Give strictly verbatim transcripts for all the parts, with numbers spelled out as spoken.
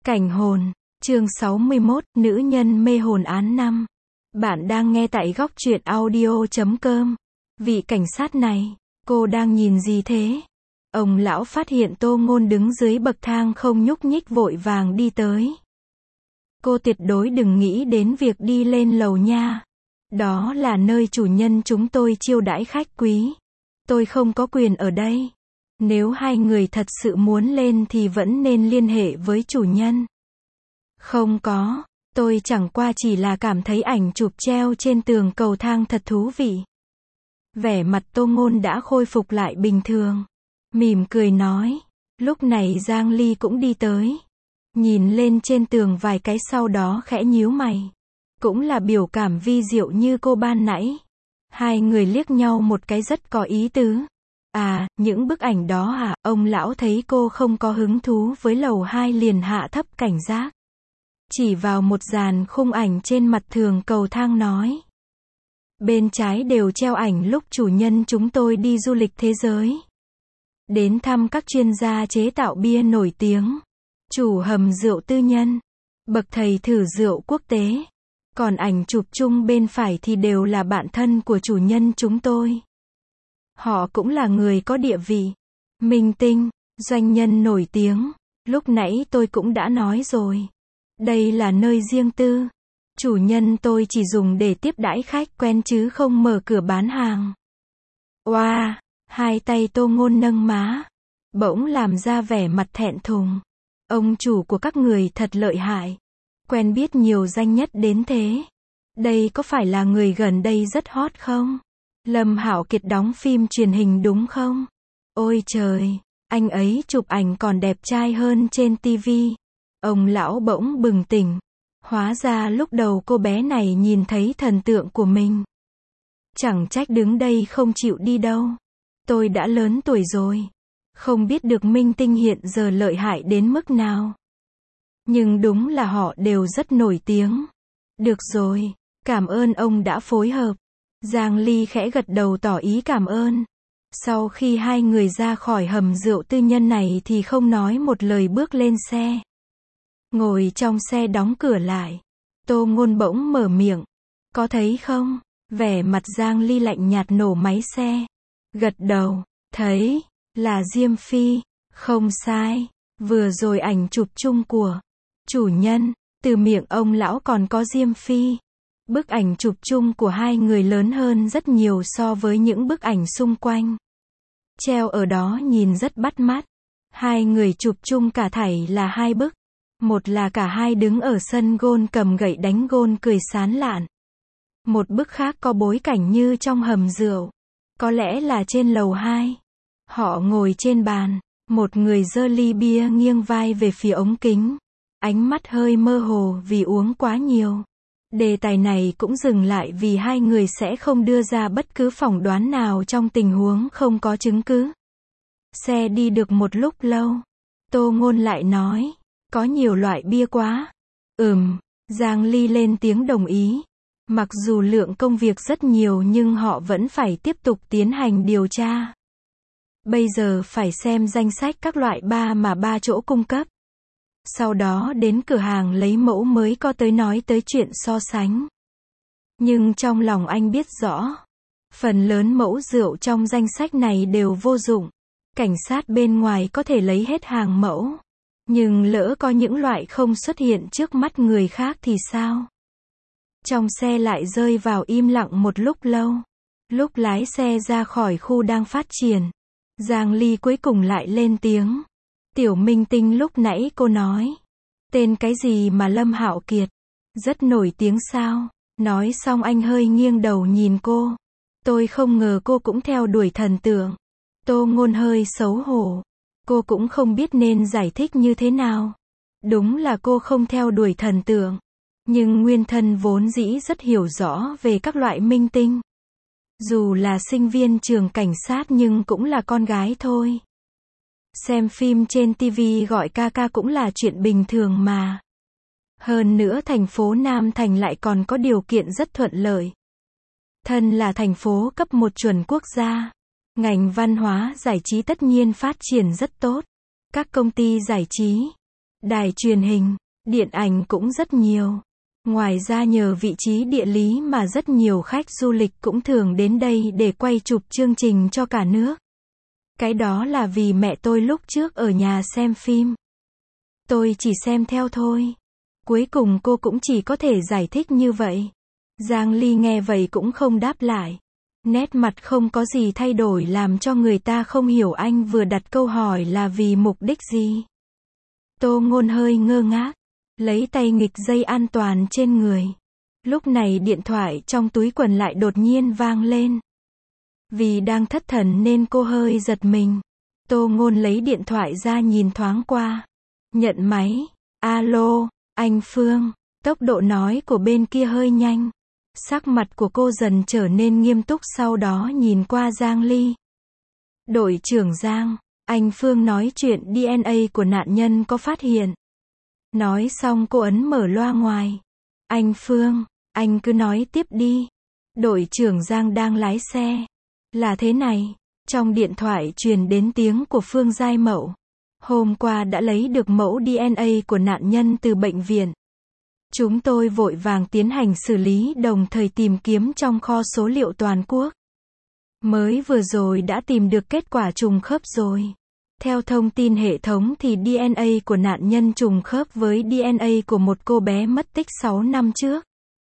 Cảnh hồn, chương sáu mươi mốt, nữ nhân mê hồn án năm. Bạn đang nghe tại góc truyện audio chấm com. Vị cảnh sát này, cô đang nhìn gì thế? Ông lão phát hiện Tô Ngôn đứng dưới bậc thang không nhúc nhích vội vàng đi tới. Cô tuyệt đối đừng nghĩ đến việc đi lên lầu nha. Đó là nơi chủ nhân chúng tôi chiêu đãi khách quý. Tôi không có quyền ở đây. Nếu hai người thật sự muốn lên thì vẫn nên liên hệ với chủ nhân. Không có, tôi chẳng qua chỉ là cảm thấy ảnh chụp treo trên tường cầu thang thật thú vị. Vẻ mặt Tô Ngôn đã khôi phục lại bình thường. Mỉm cười nói. Lúc này Giang Ly cũng đi tới. Nhìn lên trên tường vài cái sau đó khẽ nhíu mày. Cũng là biểu cảm vi diệu như cô ban nãy. Hai người liếc nhau một cái rất có ý tứ. À, những bức ảnh đó hả? Ông lão thấy cô không có hứng thú với lầu hai liền hạ thấp cảnh giác. Chỉ vào một dàn khung ảnh trên mặt tường cầu thang nói. Bên trái đều treo ảnh lúc chủ nhân chúng tôi đi du lịch thế giới. Đến thăm các chuyên gia chế tạo bia nổi tiếng. Chủ hầm rượu tư nhân. Bậc thầy thử rượu quốc tế. Còn ảnh chụp chung bên phải thì đều là bạn thân của chủ nhân chúng tôi. Họ cũng là người có địa vị. Minh tinh, doanh nhân nổi tiếng. Lúc nãy tôi cũng đã nói rồi. Đây là nơi riêng tư. Chủ nhân tôi chỉ dùng để tiếp đãi khách quen chứ không mở cửa bán hàng. Oa, wow, hai tay Tô Ngôn nâng má. Bỗng làm ra vẻ mặt thẹn thùng. Ông chủ của các người thật lợi hại. Quen biết nhiều danh nhất đến thế. Đây có phải là người gần đây rất hot không? Lâm Hạo Kiệt đóng phim truyền hình đúng không? Ôi trời, anh ấy chụp ảnh còn đẹp trai hơn trên tivi. Ông lão bỗng bừng tỉnh. Hóa ra lúc đầu cô bé này nhìn thấy thần tượng của mình. Chẳng trách đứng đây không chịu đi đâu. Tôi đã lớn tuổi rồi. Không biết được minh tinh hiện giờ lợi hại đến mức nào. Nhưng đúng là họ đều rất nổi tiếng. Được rồi, cảm ơn ông đã phối hợp. Giang Ly khẽ gật đầu tỏ ý cảm ơn. Sau khi hai người ra khỏi hầm rượu tư nhân này thì không nói một lời bước lên xe. Ngồi trong xe đóng cửa lại. Tô Ngôn bỗng mở miệng. Có thấy không? Vẻ mặt Giang Ly lạnh nhạt nổ máy xe. Gật đầu. Thấy. Là Diêm Phi. Không sai. Vừa rồi ảnh chụp chung của chủ nhân. Từ miệng ông lão còn có Diêm Phi. Bức ảnh chụp chung của hai người lớn hơn rất nhiều so với những bức ảnh xung quanh. Treo ở đó nhìn rất bắt mắt. Hai người chụp chung cả thảy là hai bức. Một là cả hai đứng ở sân gôn cầm gậy đánh gôn cười sán lạn. Một bức khác có bối cảnh như trong hầm rượu. Có lẽ là trên lầu hai. Họ ngồi trên bàn. Một người giơ ly bia nghiêng vai về phía ống kính. Ánh mắt hơi mơ hồ vì uống quá nhiều. Đề tài này cũng dừng lại vì hai người sẽ không đưa ra bất cứ phỏng đoán nào trong tình huống không có chứng cứ. Xe đi được một lúc lâu. Tô Ngôn lại nói. Có nhiều loại bia quá. Ừm, Giang Ly lên tiếng đồng ý. Mặc dù lượng công việc rất nhiều nhưng họ vẫn phải tiếp tục tiến hành điều tra. Bây giờ phải xem danh sách các loại ba mà ba chỗ cung cấp. Sau đó đến cửa hàng lấy mẫu mới có tới nói tới chuyện so sánh. Nhưng trong lòng anh biết rõ. Phần lớn mẫu rượu trong danh sách này đều vô dụng. Cảnh sát bên ngoài có thể lấy hết hàng mẫu. Nhưng lỡ có những loại không xuất hiện trước mắt người khác thì sao? Trong xe lại rơi vào im lặng một lúc lâu. Lúc lái xe ra khỏi khu đang phát triển. Giang Ly cuối cùng lại lên tiếng. Tiểu minh tinh lúc nãy cô nói. Tên cái gì mà Lâm Hạo Kiệt? Rất nổi tiếng sao? Nói xong anh hơi nghiêng đầu nhìn cô. Tôi không ngờ cô cũng theo đuổi thần tượng. Tô Ngôn hơi xấu hổ. Cô cũng không biết nên giải thích như thế nào. Đúng là cô không theo đuổi thần tượng. Nhưng nguyên thân vốn dĩ rất hiểu rõ về các loại minh tinh. Dù là sinh viên trường cảnh sát nhưng cũng là con gái thôi. Xem phim trên tivi gọi ca ca cũng là chuyện bình thường mà. Hơn nữa thành phố Nam Thành lại còn có điều kiện rất thuận lợi. Thân là thành phố cấp một chuẩn quốc gia. Ngành văn hóa giải trí tất nhiên phát triển rất tốt. Các công ty giải trí, đài truyền hình, điện ảnh cũng rất nhiều. Ngoài ra nhờ vị trí địa lý mà rất nhiều khách du lịch cũng thường đến đây để quay chụp chương trình cho cả nước. Cái đó là vì mẹ tôi lúc trước ở nhà xem phim. Tôi chỉ xem theo thôi. Cuối cùng cô cũng chỉ có thể giải thích như vậy. Giang Ly nghe vậy cũng không đáp lại. Nét mặt không có gì thay đổi làm cho người ta không hiểu anh vừa đặt câu hỏi là vì mục đích gì. Tô Ngôn hơi ngơ ngác, lấy tay nghịch dây an toàn trên người. Lúc này điện thoại trong túi quần lại đột nhiên vang lên. Vì đang thất thần nên cô hơi giật mình. Tô Ngôn lấy điện thoại ra nhìn thoáng qua. Nhận máy. Alo, anh Phương. Tốc độ nói của bên kia hơi nhanh. Sắc mặt của cô dần trở nên nghiêm túc, sau đó nhìn qua Giang Ly. Đội trưởng Giang, anh Phương nói chuyện đê en a của nạn nhân có phát hiện. Nói xong cô ấn mở loa ngoài. Anh Phương, anh cứ nói tiếp đi. Đội trưởng Giang đang lái xe. Là thế này, trong điện thoại truyền đến tiếng của Phương Giai Mậu. Hôm qua đã lấy được mẫu đê en a của nạn nhân từ bệnh viện. Chúng tôi vội vàng tiến hành xử lý đồng thời tìm kiếm trong kho số liệu toàn quốc. Mới vừa rồi đã tìm được kết quả trùng khớp rồi. Theo thông tin hệ thống thì đê en a của nạn nhân trùng khớp với đê en a của một cô bé mất tích sáu năm trước.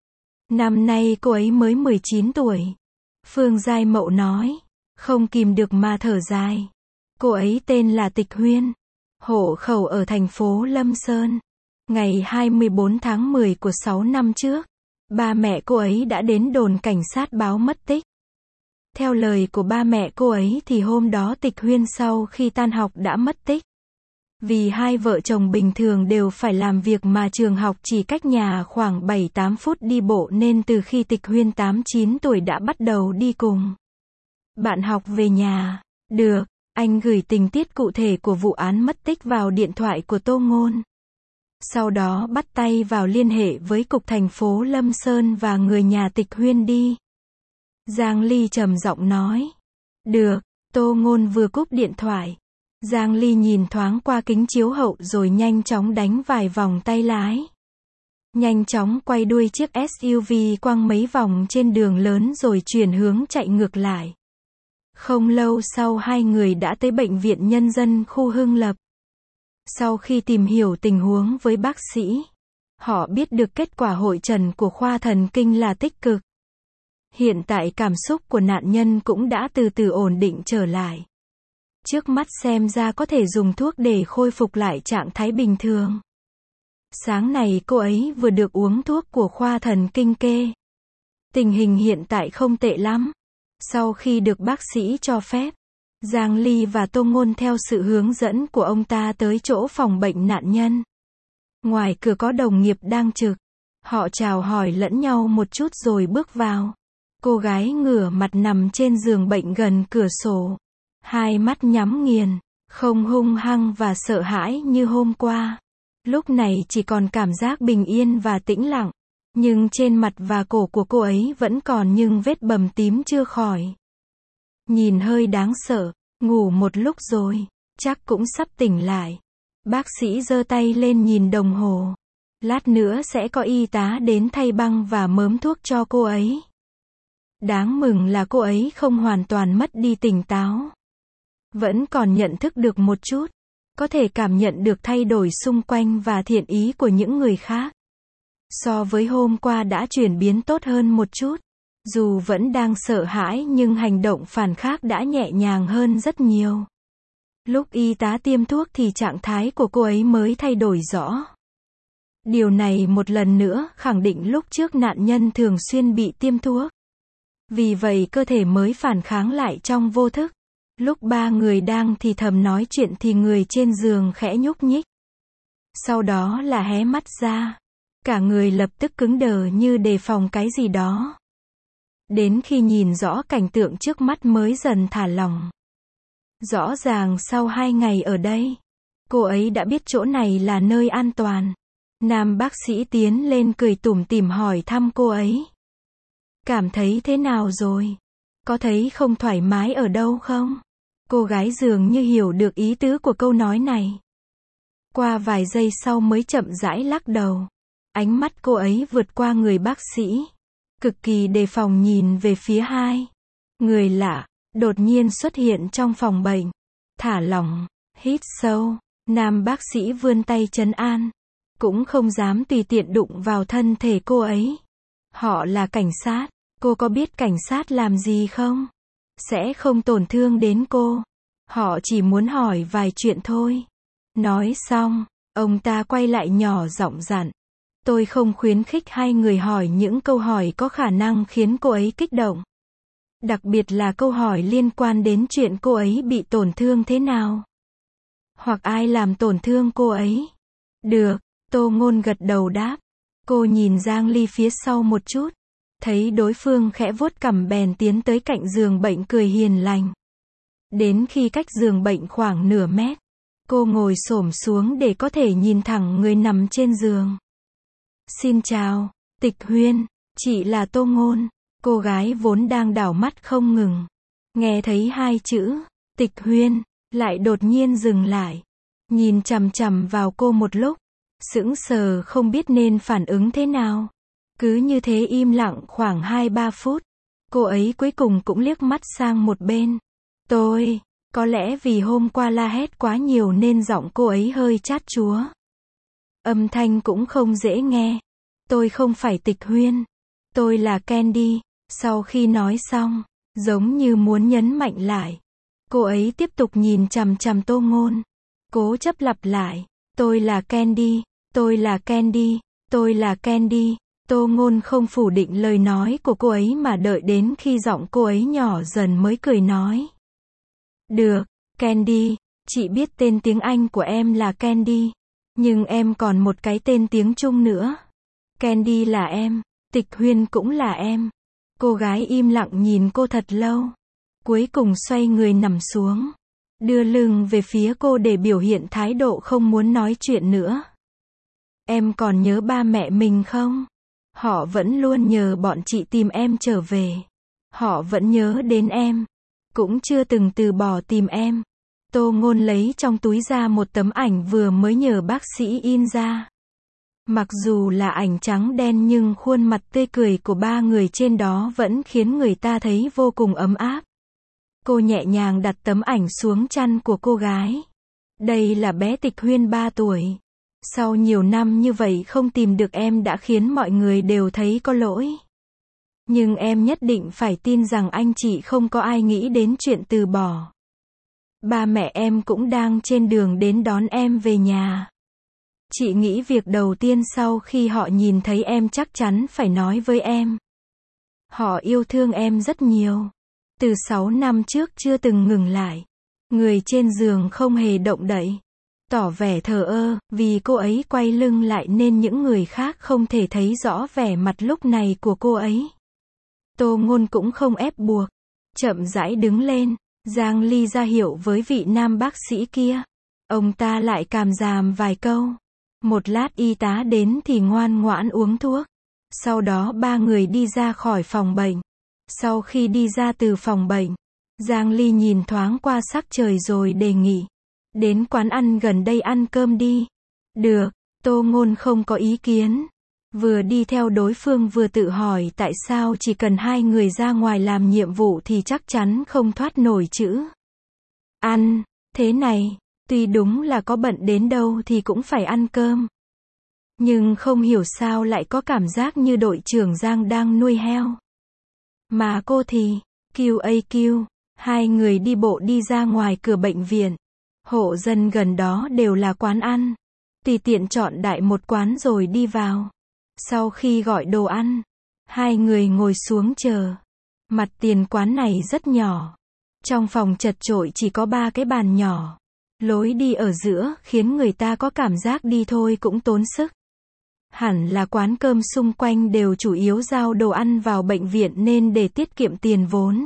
Năm nay cô ấy mới mười chín tuổi. Phương Giai Mậu nói, không kìm được mà thở dài. Cô ấy tên là Tịch Huyên, hộ khẩu ở thành phố Lâm Sơn. Ngày hai mươi bốn tháng mười của sáu năm trước, ba mẹ cô ấy đã đến đồn cảnh sát báo mất tích. Theo lời của ba mẹ cô ấy thì hôm đó Tịch Huyên sau khi tan học đã mất tích. Vì hai vợ chồng bình thường đều phải làm việc mà trường học chỉ cách nhà khoảng bảy tám phút đi bộ nên từ khi Tịch Huyên tám chín tuổi đã bắt đầu đi cùng bạn học về nhà. Được, anh gửi tình tiết cụ thể của vụ án mất tích vào điện thoại của Tô Ngôn. Sau đó bắt tay vào liên hệ với cục thành phố Lâm Sơn và người nhà Tịch Huyên đi. Giang Ly trầm giọng nói. Được, Tô Ngôn vừa cúp điện thoại. Giang Ly nhìn thoáng qua kính chiếu hậu rồi nhanh chóng đánh vài vòng tay lái. Nhanh chóng quay đuôi chiếc ét u vê quăng mấy vòng trên đường lớn rồi chuyển hướng chạy ngược lại. Không lâu sau hai người đã tới bệnh viện nhân dân khu Hưng Lập. Sau khi tìm hiểu tình huống với bác sĩ, họ biết được kết quả hội chẩn của khoa thần kinh là tích cực. Hiện tại cảm xúc của nạn nhân cũng đã từ từ ổn định trở lại. Trước mắt xem ra có thể dùng thuốc để khôi phục lại trạng thái bình thường. Sáng này cô ấy vừa được uống thuốc của khoa thần kinh kê. Tình hình hiện tại không tệ lắm. Sau khi được bác sĩ cho phép, Giang Ly và Tô Ngôn theo sự hướng dẫn của ông ta tới chỗ phòng bệnh nạn nhân. Ngoài cửa có đồng nghiệp đang trực. Họ chào hỏi lẫn nhau một chút rồi bước vào. Cô gái ngửa mặt nằm trên giường bệnh gần cửa sổ. Hai mắt nhắm nghiền, không hung hăng và sợ hãi như hôm qua. Lúc này chỉ còn cảm giác bình yên và tĩnh lặng. Nhưng trên mặt và cổ của cô ấy vẫn còn những vết bầm tím chưa khỏi. Nhìn hơi đáng sợ, ngủ một lúc rồi, chắc cũng sắp tỉnh lại. Bác sĩ giơ tay lên nhìn đồng hồ. Lát nữa sẽ có y tá đến thay băng và mớm thuốc cho cô ấy. Đáng mừng là cô ấy không hoàn toàn mất đi tỉnh táo. Vẫn còn nhận thức được một chút. Có thể cảm nhận được thay đổi xung quanh và thiện ý của những người khác. So với hôm qua đã chuyển biến tốt hơn một chút. Dù vẫn đang sợ hãi nhưng hành động phản kháng đã nhẹ nhàng hơn rất nhiều. Lúc y tá tiêm thuốc thì trạng thái của cô ấy mới thay đổi rõ. Điều này một lần nữa khẳng định lúc trước nạn nhân thường xuyên bị tiêm thuốc. Vì vậy cơ thể mới phản kháng lại trong vô thức. Lúc ba người đang thì thầm nói chuyện thì người trên giường khẽ nhúc nhích. Sau đó là hé mắt ra. Cả người lập tức cứng đờ như đề phòng cái gì đó. Đến khi nhìn rõ cảnh tượng trước mắt mới dần thả lỏng. Rõ ràng sau hai ngày ở đây, cô ấy đã biết chỗ này là nơi an toàn. Nam bác sĩ tiến lên cười tủm tỉm hỏi thăm cô ấy. Cảm thấy thế nào rồi? Có thấy không thoải mái ở đâu không? Cô gái dường như hiểu được ý tứ của câu nói này. Qua vài giây sau mới chậm rãi lắc đầu. Ánh mắt cô ấy vượt qua người bác sĩ. Cực kỳ đề phòng nhìn về phía hai người lạ, đột nhiên xuất hiện trong phòng bệnh. Thả lỏng, hít sâu, nam bác sĩ vươn tay trấn an. Cũng không dám tùy tiện đụng vào thân thể cô ấy. Họ là cảnh sát, cô có biết cảnh sát làm gì không? Sẽ không tổn thương đến cô. Họ chỉ muốn hỏi vài chuyện thôi. Nói xong, ông ta quay lại nhỏ giọng dặn. Tôi không khuyến khích hai người hỏi những câu hỏi có khả năng khiến cô ấy kích động. Đặc biệt là câu hỏi liên quan đến chuyện cô ấy bị tổn thương thế nào. Hoặc ai làm tổn thương cô ấy. Được, Tô Ngôn gật đầu đáp. Cô nhìn Giang Ly phía sau một chút. Thấy đối phương khẽ vuốt cằm bèn tiến tới cạnh giường bệnh cười hiền lành. Đến khi cách giường bệnh khoảng nửa mét, cô ngồi xổm xuống để có thể nhìn thẳng người nằm trên giường. Xin chào, Tịch Huyên, chị là Tô Ngôn. Cô gái vốn đang đảo mắt không ngừng. Nghe thấy hai chữ, Tịch Huyên, lại đột nhiên dừng lại. Nhìn chằm chằm vào cô một lúc. Sững sờ không biết nên phản ứng thế nào. Cứ như thế im lặng khoảng hai ba phút. Cô ấy cuối cùng cũng liếc mắt sang một bên. Tôi, có lẽ vì hôm qua la hét quá nhiều nên giọng cô ấy hơi chát chúa. Âm thanh cũng không dễ nghe. Tôi không phải Tịch Huyên. Tôi là Candy. Sau khi nói xong, giống như muốn nhấn mạnh lại. Cô ấy tiếp tục nhìn chằm chằm Tô Ngôn. Cố chấp lặp lại. Tôi là Candy. Tôi là Candy. Tôi là Candy. Tô Ngôn không phủ định lời nói của cô ấy mà đợi đến khi giọng cô ấy nhỏ dần mới cười nói. Được, Candy, chị biết tên tiếng Anh của em là Candy. Nhưng em còn một cái tên tiếng Trung nữa. Candy là em, Tịch Huyên cũng là em. Cô gái im lặng nhìn cô thật lâu. Cuối cùng xoay người nằm xuống. Đưa lưng về phía cô để biểu hiện thái độ không muốn nói chuyện nữa. Em còn nhớ ba mẹ mình không? Họ vẫn luôn nhờ bọn chị tìm em trở về. Họ vẫn nhớ đến em. Cũng chưa từng từ bỏ tìm em. Tô Ngôn lấy trong túi ra một tấm ảnh vừa mới nhờ bác sĩ in ra. Mặc dù là ảnh trắng đen nhưng khuôn mặt tươi cười của ba người trên đó vẫn khiến người ta thấy vô cùng ấm áp. Cô nhẹ nhàng đặt tấm ảnh xuống chăn của cô gái. Đây là bé Tịch Huyên ba tuổi. Sau nhiều năm như vậy không tìm được em đã khiến mọi người đều thấy có lỗi. Nhưng em nhất định phải tin rằng anh chị không có ai nghĩ đến chuyện từ bỏ. Ba mẹ em cũng đang trên đường đến đón em về nhà. Chị nghĩ việc đầu tiên sau khi họ nhìn thấy em chắc chắn phải nói với em. Họ yêu thương em rất nhiều. Từ sáu năm trước chưa từng ngừng lại. Người trên giường không hề động đậy. Tỏ vẻ thờ ơ, vì cô ấy quay lưng lại nên những người khác không thể thấy rõ vẻ mặt lúc này của cô ấy. Tô Ngôn cũng không ép buộc. Chậm rãi đứng lên. Giang Ly ra hiệu với vị nam bác sĩ kia. Ông ta lại càm ràm vài câu. Một lát y tá đến thì ngoan ngoãn uống thuốc. Sau đó ba người đi ra khỏi phòng bệnh. Sau khi đi ra từ phòng bệnh, Giang Ly nhìn thoáng qua sắc trời rồi đề nghị. Đến quán ăn gần đây ăn cơm đi. Được, Tô Ngôn không có ý kiến. Vừa đi theo đối phương vừa tự hỏi tại sao chỉ cần hai người ra ngoài làm nhiệm vụ thì chắc chắn không thoát nổi chữ ăn. Thế này, tuy đúng là có bận đến đâu thì cũng phải ăn cơm. Nhưng không hiểu sao lại có cảm giác như đội trưởng Giang đang nuôi heo. Mà cô thì, Q A Q, hai người đi bộ đi ra ngoài cửa bệnh viện. Hộ dân gần đó đều là quán ăn. Tùy tiện chọn đại một quán rồi đi vào. Sau khi gọi đồ ăn, hai người ngồi xuống chờ. Mặt tiền quán này rất nhỏ. Trong phòng chật chội chỉ có ba cái bàn nhỏ. Lối đi ở giữa khiến người ta có cảm giác đi thôi cũng tốn sức. Hẳn là quán cơm xung quanh đều chủ yếu giao đồ ăn vào bệnh viện nên để tiết kiệm tiền vốn.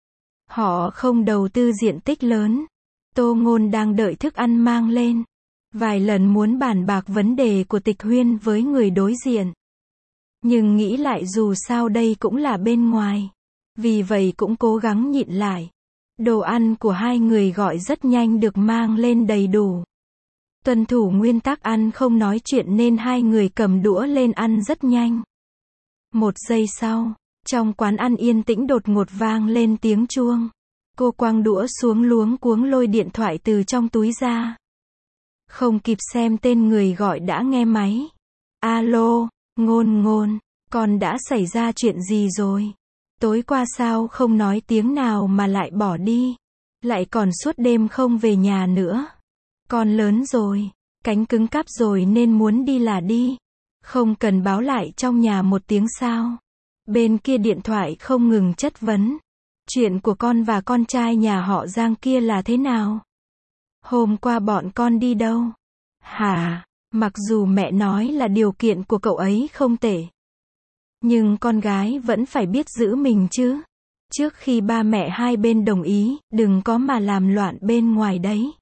Họ không đầu tư diện tích lớn. Tô Ngôn đang đợi thức ăn mang lên. Vài lần muốn bàn bạc vấn đề của Tịch Huyên với người đối diện. Nhưng nghĩ lại dù sao đây cũng là bên ngoài. Vì vậy cũng cố gắng nhịn lại. Đồ ăn của hai người gọi rất nhanh được mang lên đầy đủ. Tuân thủ nguyên tắc ăn không nói chuyện nên hai người cầm đũa lên ăn rất nhanh. Một giây sau, trong quán ăn yên tĩnh đột ngột vang lên tiếng chuông. Cô quăng đũa xuống luống cuống lôi điện thoại từ trong túi ra. Không kịp xem tên người gọi đã nghe máy. Alo, Ngôn Ngôn, con đã xảy ra chuyện gì rồi? Tối qua sao không nói tiếng nào mà lại bỏ đi? Lại còn suốt đêm không về nhà nữa. Con lớn rồi, cánh cứng cáp rồi nên muốn đi là đi. Không cần báo lại trong nhà một tiếng sao? Bên kia điện thoại không ngừng chất vấn. Chuyện của con và con trai nhà họ Giang kia là thế nào? Hôm qua bọn con đi đâu? Hả? Mặc dù mẹ nói là điều kiện của cậu ấy không tệ. Nhưng con gái vẫn phải biết giữ mình chứ. Trước khi ba mẹ hai bên đồng ý, đừng có mà làm loạn bên ngoài đấy.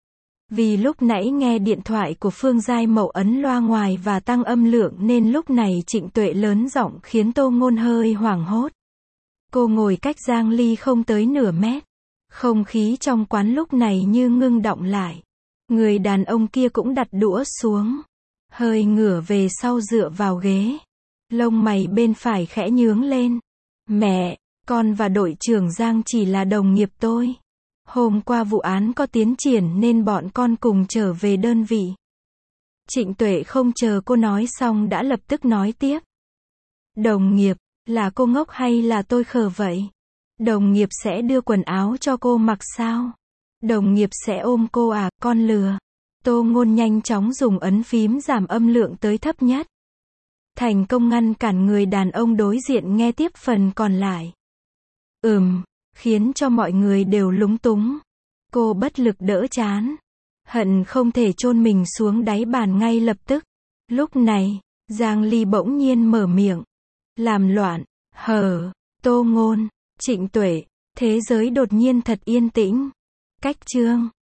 Vì lúc nãy nghe điện thoại của Phương Giai Mậu ấn loa ngoài và tăng âm lượng nên lúc này Trịnh Tuệ lớn giọng khiến Tô Ngôn hơi hoảng hốt. Cô ngồi cách Giang Ly không tới nửa mét. Không khí trong quán lúc này như ngưng đọng lại. Người đàn ông kia cũng đặt đũa xuống. Hơi ngửa về sau dựa vào ghế. Lông mày bên phải khẽ nhướng lên. Mẹ, con và đội trưởng Giang chỉ là đồng nghiệp tôi. Hôm qua vụ án có tiến triển nên bọn con cùng trở về đơn vị. Trịnh Tuệ không chờ cô nói xong đã lập tức nói tiếp. Đồng nghiệp, là cô ngốc hay là tôi khờ vậy? Đồng nghiệp sẽ đưa quần áo cho cô mặc sao? Đồng nghiệp sẽ ôm cô à, con lừa. Tô Ngôn nhanh chóng dùng ấn phím giảm âm lượng tới thấp nhất. Thành công ngăn cản người đàn ông đối diện nghe tiếp phần còn lại. Ừm, khiến cho mọi người đều lúng túng. Cô bất lực đỡ chán. Hận không thể chôn mình xuống đáy bàn ngay lập tức. Lúc này, Giang Ly bỗng nhiên mở miệng. Làm loạn, hờ, Tô Ngôn, Trịnh Tuệ, thế giới đột nhiên thật yên tĩnh. Cách chương